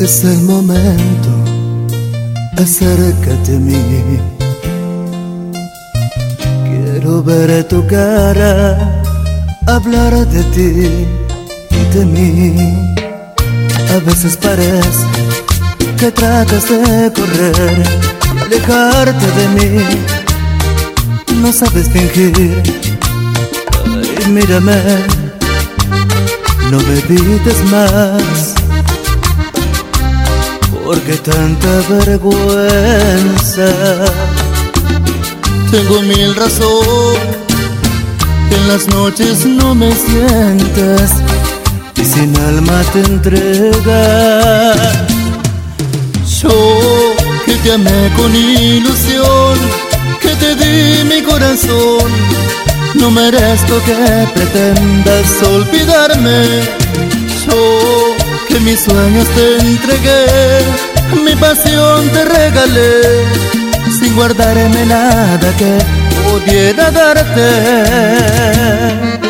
Es el momento, acércate a mí. Quiero ver tu cara, hablar de ti y de mí. A veces parece que tratas de correr y alejarte de mí. No sabes fingir. Ay, mírame, no me evites más. ¿Por qué tanta vergüenza? Tengo mil razones, en las noches no me sientas y sin alma te entregas. Yo que te amé con ilusión, que te di mi corazón, no merezco que pretendas olvidarme. Yo que mis sueños te entregué, mi pasión te regalé, sin guardarme nada que pudiera darte.